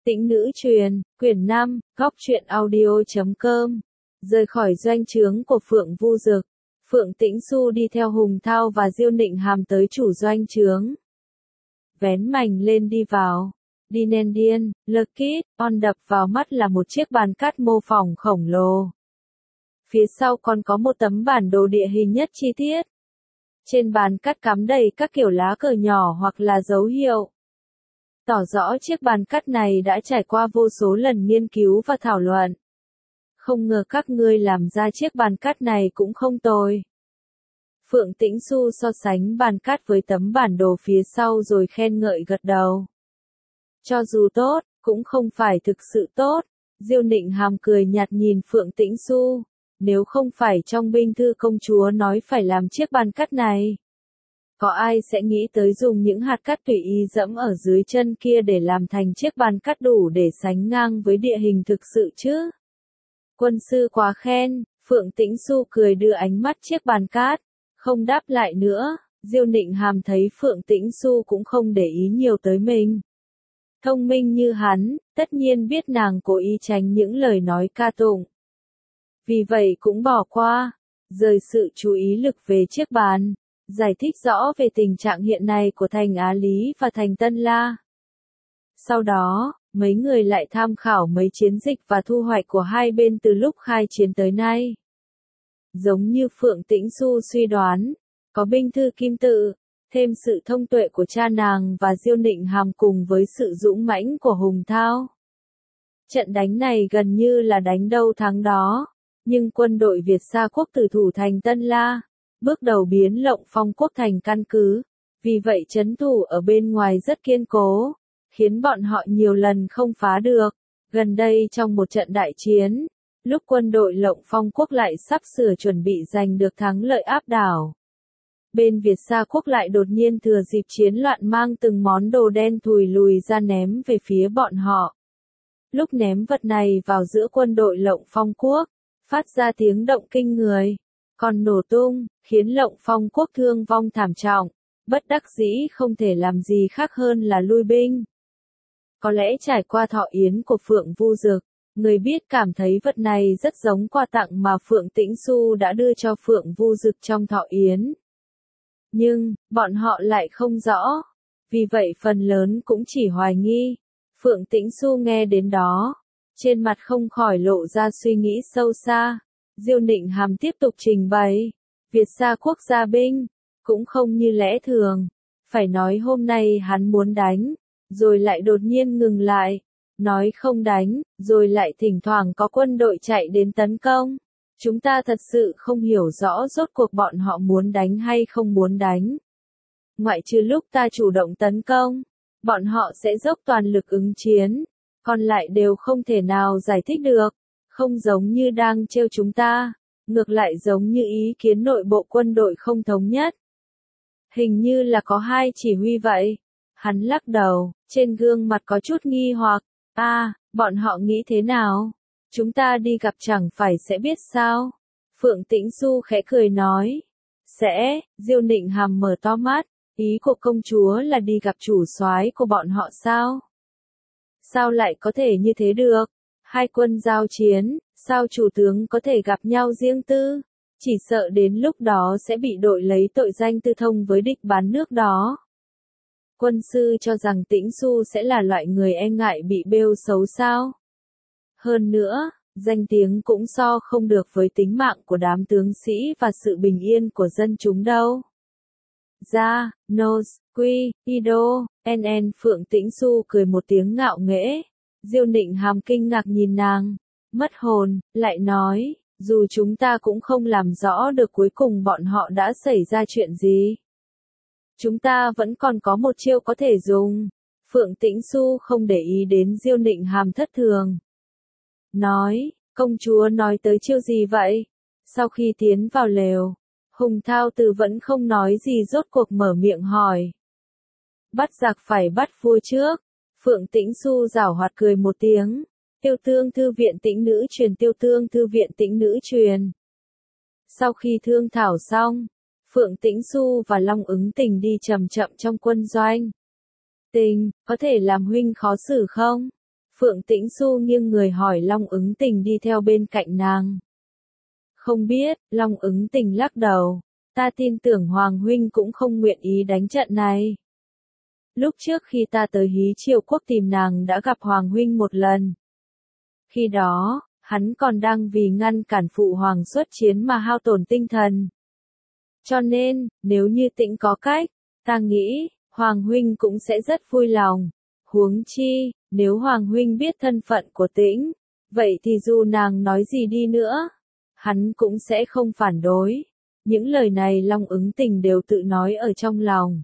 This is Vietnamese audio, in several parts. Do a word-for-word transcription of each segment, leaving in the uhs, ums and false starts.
Tĩnh nữ truyền, quyển năm, góc truyện audio.com. Rời khỏi doanh trướng của Phượng Vu Dực, Phượng Tĩnh Xu đi theo Hùng Thao và Diêu Nịnh Hàm tới chủ doanh trướng. Vén mành lên đi vào. Dinendian, Lucky, on đập vào mắt là một chiếc bàn cát mô phỏng khổng lồ. Phía sau còn có một tấm bản đồ địa hình nhất chi tiết. Trên bàn cát cắm đầy các kiểu lá cờ nhỏ hoặc là dấu hiệu. Tỏ rõ chiếc bàn cát này đã trải qua vô số lần nghiên cứu và thảo luận. Không ngờ các ngươi làm ra chiếc bàn cát này cũng không tồi. Phượng Tĩnh Xu so sánh bàn cát với tấm bản đồ phía sau rồi khen ngợi gật đầu. Cho dù tốt, cũng không phải thực sự tốt. Diêu Nịnh Hàm cười nhạt nhìn Phượng Tĩnh Xu. Nếu không phải trong binh thư công chúa nói phải làm chiếc bàn cát này, có ai sẽ nghĩ tới dùng những hạt cát tùy ý dẫm ở dưới chân kia để làm thành chiếc bàn cát đủ để sánh ngang với địa hình thực sự chứ? Quân sư quá khen, Phượng Tĩnh Xu cười đưa ánh mắt chiếc bàn cát, không đáp lại nữa. Diêu Nịnh Hàm thấy Phượng Tĩnh Xu cũng không để ý nhiều tới mình. Thông minh như hắn, tất nhiên biết nàng cố ý tránh những lời nói ca tụng. Vì vậy cũng bỏ qua, rời sự chú ý lực về chiếc bàn, giải thích rõ về tình trạng hiện nay của thành Á Lý và thành Tân La. Sau đó, mấy người lại tham khảo mấy chiến dịch và thu hoạch của hai bên từ lúc khai chiến tới nay. Giống như Phượng Tĩnh Xu suy đoán, có binh thư kim tự, thêm sự thông tuệ của cha nàng và Diêu Nịnh Hàm cùng với sự dũng mãnh của Hùng Thao. Trận đánh này gần như là đánh đâu thắng đó, nhưng quân đội Việt Sa quốc tử thủ thành Tân La, bước đầu biến Lộng Phong quốc thành căn cứ, vì vậy trấn thủ ở bên ngoài rất kiên cố, khiến bọn họ nhiều lần không phá được. Gần đây trong một trận đại chiến, lúc quân đội Lộng Phong quốc lại sắp sửa chuẩn bị giành được thắng lợi áp đảo, bên Việt Sa quốc lại đột nhiên thừa dịp chiến loạn mang từng món đồ đen thùi lùi ra ném về phía bọn họ. Lúc ném vật này vào giữa quân đội Lộng Phong quốc, phát ra tiếng động kinh người, còn nổ tung, khiến Lộng Phong quốc thương vong thảm trọng, bất đắc dĩ không thể làm gì khác hơn là lui binh. Có lẽ trải qua thọ yến của Phượng Vu Dực, người biết cảm thấy vật này rất giống quà tặng mà Phượng Tĩnh Xu đã đưa cho Phượng Vu Dực trong thọ yến. Nhưng, bọn họ lại không rõ, vì vậy phần lớn cũng chỉ hoài nghi. Phượng Tĩnh Xu nghe đến đó, trên mặt không khỏi lộ ra suy nghĩ sâu xa. Diêu Nịnh Hàm tiếp tục trình bày, Việt Sa quốc gia binh, cũng không như lẽ thường, phải nói hôm nay hắn muốn đánh, rồi lại đột nhiên ngừng lại, nói không đánh, rồi lại thỉnh thoảng có quân đội chạy đến tấn công. Chúng ta thật sự không hiểu rõ rốt cuộc bọn họ muốn đánh hay không muốn đánh. Ngoại trừ lúc ta chủ động tấn công, bọn họ sẽ dốc toàn lực ứng chiến, còn lại đều không thể nào giải thích được, không giống như đang trêu chúng ta, ngược lại giống như ý kiến nội bộ quân đội không thống nhất. Hình như là có hai chỉ huy vậy. Hắn lắc đầu, trên gương mặt có chút nghi hoặc, a, à, bọn họ nghĩ thế nào? Chúng ta đi gặp chẳng phải sẽ biết sao? Phượng Tĩnh Xu khẽ cười nói. Sẽ, Diêu Nịnh Hàm mở to mắt, ý của công chúa là đi gặp chủ soái của bọn họ sao? Sao lại có thể như thế được? Hai quân giao chiến, sao chủ tướng có thể gặp nhau riêng tư? Chỉ sợ đến lúc đó sẽ bị đội lấy tội danh tư thông với địch bán nước đó. Quân sư cho rằng Tĩnh Xu sẽ là loại người e ngại bị bêu xấu sao? Hơn nữa, danh tiếng cũng so không được với tính mạng của đám tướng sĩ và sự bình yên của dân chúng đâu. Ra, Nos, Quy, Ido, en en Phượng Tĩnh Xu cười một tiếng ngạo nghễ. Diêu Nịnh Hàm kinh ngạc nhìn nàng, mất hồn, lại nói, dù chúng ta cũng không làm rõ được cuối cùng bọn họ đã xảy ra chuyện gì. Chúng ta vẫn còn có một chiêu có thể dùng. Phượng Tĩnh Xu không để ý đến Diêu Nịnh Hàm thất thường. Nói, công chúa nói tới chiêu gì vậy? Sau khi tiến vào lều, Hùng Thao Từ vẫn không nói gì rốt cuộc mở miệng hỏi. Bắt giặc phải bắt vua trước. Phượng Tĩnh Xu giảo hoạt cười một tiếng. Tiêu tương thư viện tĩnh nữ truyền tiêu tương thư viện tĩnh nữ truyền. Sau khi thương thảo xong, Phượng Tĩnh Xu và Long Ứng Tình đi chậm chậm trong quân doanh. Tình, có thể làm huynh khó xử không? Phượng Tĩnh Xu nghiêng người hỏi Long Ứng Tình đi theo bên cạnh nàng. Không biết, Long Ứng Tình lắc đầu. Ta tin tưởng Hoàng huynh cũng không nguyện ý đánh trận này. Lúc trước khi ta tới Hí Triều Quốc tìm nàng đã gặp Hoàng huynh một lần. Khi đó, hắn còn đang vì ngăn cản phụ hoàng xuất chiến mà hao tổn tinh thần. Cho nên, nếu như Tĩnh có cách, ta nghĩ, Hoàng huynh cũng sẽ rất vui lòng. Huống chi, nếu Hoàng huynh biết thân phận của Tĩnh, vậy thì dù nàng nói gì đi nữa, hắn cũng sẽ không phản đối. Những lời này Long Ứng Tình đều tự nói ở trong lòng.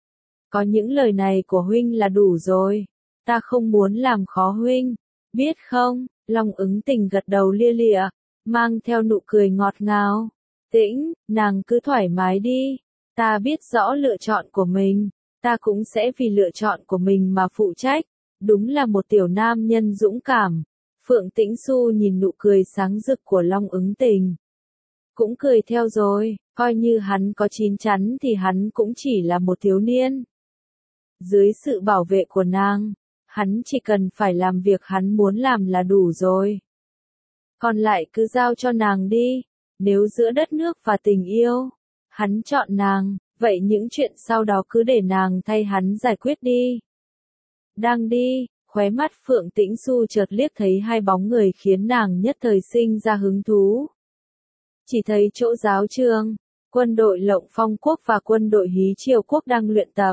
Có những lời này của huynh là đủ rồi, ta không muốn làm khó huynh, biết không? Long Ứng Tình gật đầu lia lịa, mang theo nụ cười ngọt ngào. Tĩnh, nàng cứ thoải mái đi, ta biết rõ lựa chọn của mình, ta cũng sẽ vì lựa chọn của mình mà phụ trách. Đúng là một tiểu nam nhân dũng cảm. Phượng Tĩnh Xu nhìn nụ cười sáng rực của Long Ứng Tình, cũng cười theo rồi, coi như hắn có chín chắn thì hắn cũng chỉ là một thiếu niên. Dưới sự bảo vệ của nàng, hắn chỉ cần phải làm việc hắn muốn làm là đủ rồi. Còn lại cứ giao cho nàng đi, nếu giữa đất nước và tình yêu, hắn chọn nàng, vậy những chuyện sau đó cứ để nàng thay hắn giải quyết đi. Đang đi, khóe mắt Phượng Tĩnh Xu chợt liếc thấy hai bóng người khiến nàng nhất thời sinh ra hứng thú. Chỉ thấy chỗ giáo trường, quân đội Lộng Phong Quốc và quân đội Hí Triều Quốc đang luyện tập.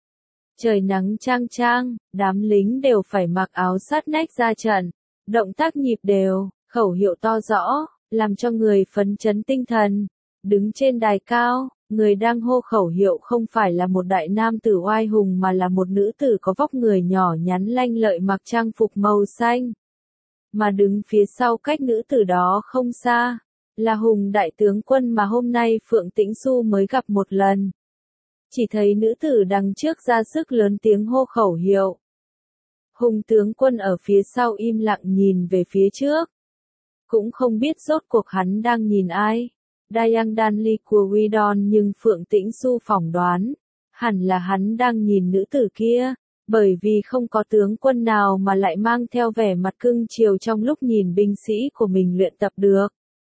Trời nắng chang chang, đám lính đều phải mặc áo sát nách ra trận, động tác nhịp đều, khẩu hiệu to rõ, làm cho người phấn chấn tinh thần. Đứng trên đài cao, người đang hô khẩu hiệu không phải là một đại nam tử oai hùng mà là một nữ tử có vóc người nhỏ nhắn lanh lợi mặc trang phục màu xanh. Mà đứng phía sau cách nữ tử đó không xa, là Hùng đại tướng quân mà hôm nay Phượng Tĩnh Xu mới gặp một lần. Chỉ thấy nữ tử đằng trước ra sức lớn tiếng hô khẩu hiệu. Hùng tướng quân ở phía sau im lặng nhìn về phía trước. Cũng không biết rốt cuộc hắn đang nhìn ai. Dayang Danli của Widon, nhưng Phượng Tĩnh Xu phỏng đoán, hẳn là hắn đang nhìn nữ tử kia, bởi vì không có tướng quân nào mà lại mang theo vẻ mặt cưng chiều trong lúc nhìn binh sĩ của mình luyện tập được.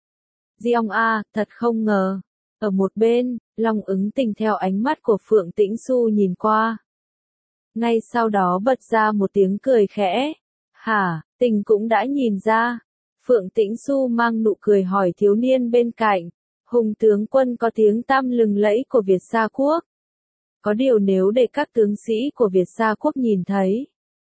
Diong a, thật không ngờ. Ở một bên, Long Ứng Tình theo ánh mắt của Phượng Tĩnh Xu nhìn qua. Ngay sau đó bật ra một tiếng cười khẽ. Hả, Tình cũng đã nhìn ra. Phượng Tĩnh Xu mang nụ cười hỏi thiếu niên bên cạnh. Hùng tướng quân có tiếng tăm lừng lẫy của Việt Sa Quốc. Có điều nếu để các tướng sĩ của Việt Sa Quốc nhìn thấy,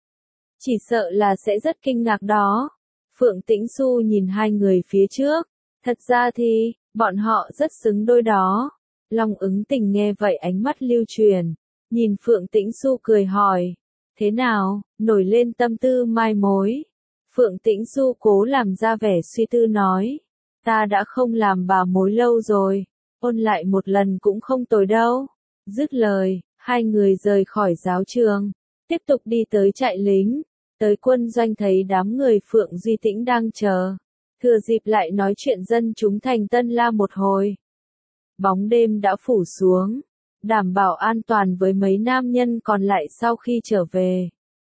chỉ sợ là sẽ rất kinh ngạc đó. Phượng Tĩnh Xu nhìn hai người phía trước. Thật ra thì, bọn họ rất xứng đôi đó. Long Ứng Tình nghe vậy ánh mắt lưu truyền, nhìn Phượng Tĩnh Xu cười hỏi. Thế nào, nổi lên tâm tư mai mối? Phượng Tĩnh Xu cố làm ra vẻ suy tư nói. Ta đã không làm bà mối lâu rồi, ôn lại một lần cũng không tồi đâu. Dứt lời, hai người rời khỏi giáo trường, tiếp tục đi tới trại lính. Tới quân doanh thấy đám người Phượng Duy Tĩnh đang chờ. Thừa dịp lại nói chuyện dân chúng thành Tân La một hồi. Bóng đêm đã phủ xuống, đảm bảo an toàn với mấy nam nhân còn lại sau khi trở về.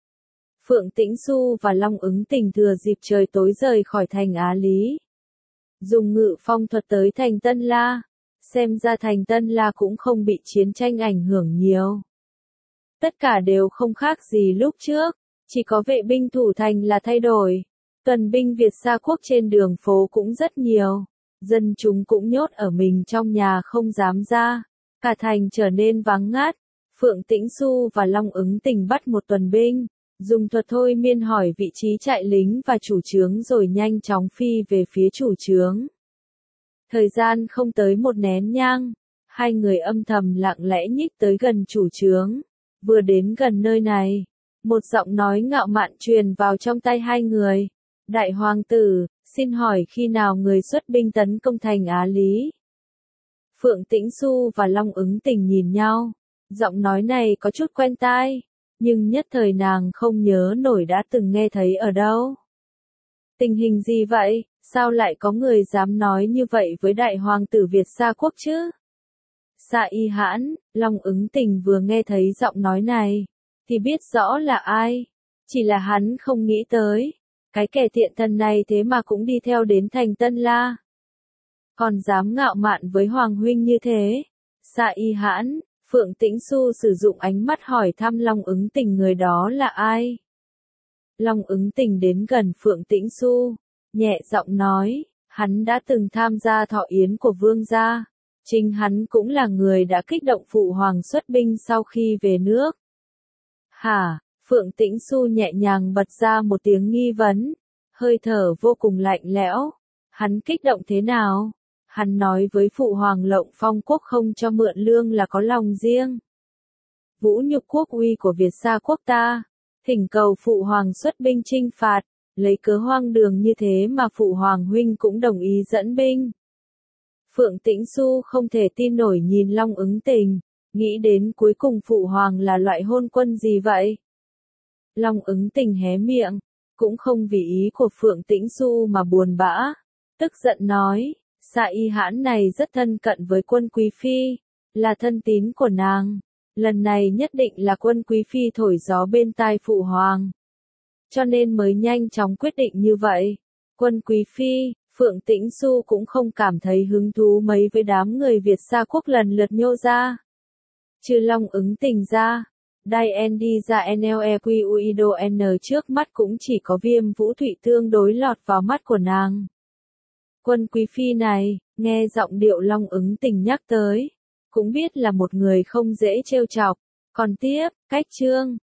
Phượng Tĩnh Xu và Long Ứng Tình thừa dịp trời tối rời khỏi thành Á Lý. Dùng ngự phong thuật tới thành Tân La. Xem ra thành Tân La cũng không bị chiến tranh ảnh hưởng nhiều. Tất cả đều không khác gì lúc trước, chỉ có vệ binh thủ thành là thay đổi. Tuần binh Việt Sa Quốc trên đường phố cũng rất nhiều. Dân chúng cũng nhốt ở mình trong nhà không dám ra. Cả thành trở nên vắng ngắt. Phượng Tĩnh Xu và Long Ứng Tình bắt một tuần binh. Dùng thuật thôi miên hỏi vị trí trại lính và chủ trướng rồi nhanh chóng phi về phía chủ trướng. Thời gian không tới một nén nhang. Hai người âm thầm lặng lẽ nhích tới gần chủ trướng. Vừa đến gần nơi này, một giọng nói ngạo mạn truyền vào trong tai hai người. Đại hoàng tử, xin hỏi khi nào người xuất binh tấn công thành Á Lý? Phượng Tĩnh Xu và Long Ứng Tình nhìn nhau. Giọng nói này có chút quen tai, nhưng nhất thời nàng không nhớ nổi đã từng nghe thấy ở đâu. Tình hình gì vậy, sao lại có người dám nói như vậy với đại hoàng tử Việt Sa Quốc chứ? Sa Y Hãn, Long Ứng Tình vừa nghe thấy giọng nói này, thì biết rõ là ai. Chỉ là hắn không nghĩ tới, cái kẻ tiện thân này thế mà cũng đi theo đến thành Tân La. Còn dám ngạo mạn với Hoàng huynh như thế. Sa Y Hãn, Phượng Tĩnh Xu sử dụng ánh mắt hỏi thăm Long Ứng Tình người đó là ai. Long Ứng Tình đến gần Phượng Tĩnh Xu, nhẹ giọng nói, hắn đã từng tham gia thọ yến của vương gia. Chính hắn cũng là người đã kích động phụ hoàng xuất binh sau khi về nước. Hả? Phượng Tĩnh Xu nhẹ nhàng bật ra một tiếng nghi vấn, hơi thở vô cùng lạnh lẽo. Hắn kích động thế nào? Hắn nói với phụ hoàng Lộng Phong quốc không cho mượn lương là có lòng riêng. Vũ nhục quốc uy của Việt Sa quốc ta, thỉnh cầu phụ hoàng xuất binh chinh phạt, lấy cớ hoang đường như thế mà phụ hoàng huynh cũng đồng ý dẫn binh. Phượng Tĩnh Xu không thể tin nổi nhìn Long Ứng Tình, nghĩ đến cuối cùng phụ hoàng là loại hôn quân gì vậy? Long Ứng Tình hé miệng, cũng không vì ý của Phượng Tĩnh Xu mà buồn bã, tức giận nói, Sa Y Hãn này rất thân cận với Quân Quý Phi, là thân tín của nàng, lần này nhất định là Quân Quý Phi thổi gió bên tai phụ hoàng, cho nên mới nhanh chóng quyết định như vậy. Quân Quý Phi, Phượng Tĩnh Xu cũng không cảm thấy hứng thú mấy với đám người Việt Sa quốc lần lượt nhô ra. Trừ Long Ứng Tình ra, Đai N đi ra N L E Q U I D O N trước mắt cũng chỉ có Viêm Vũ Thụy tương đối lọt vào mắt của nàng. Quân Quý Phi này, nghe giọng điệu Long Ứng Tình nhắc tới, cũng biết là một người không dễ trêu chọc. Còn tiếp, cách chương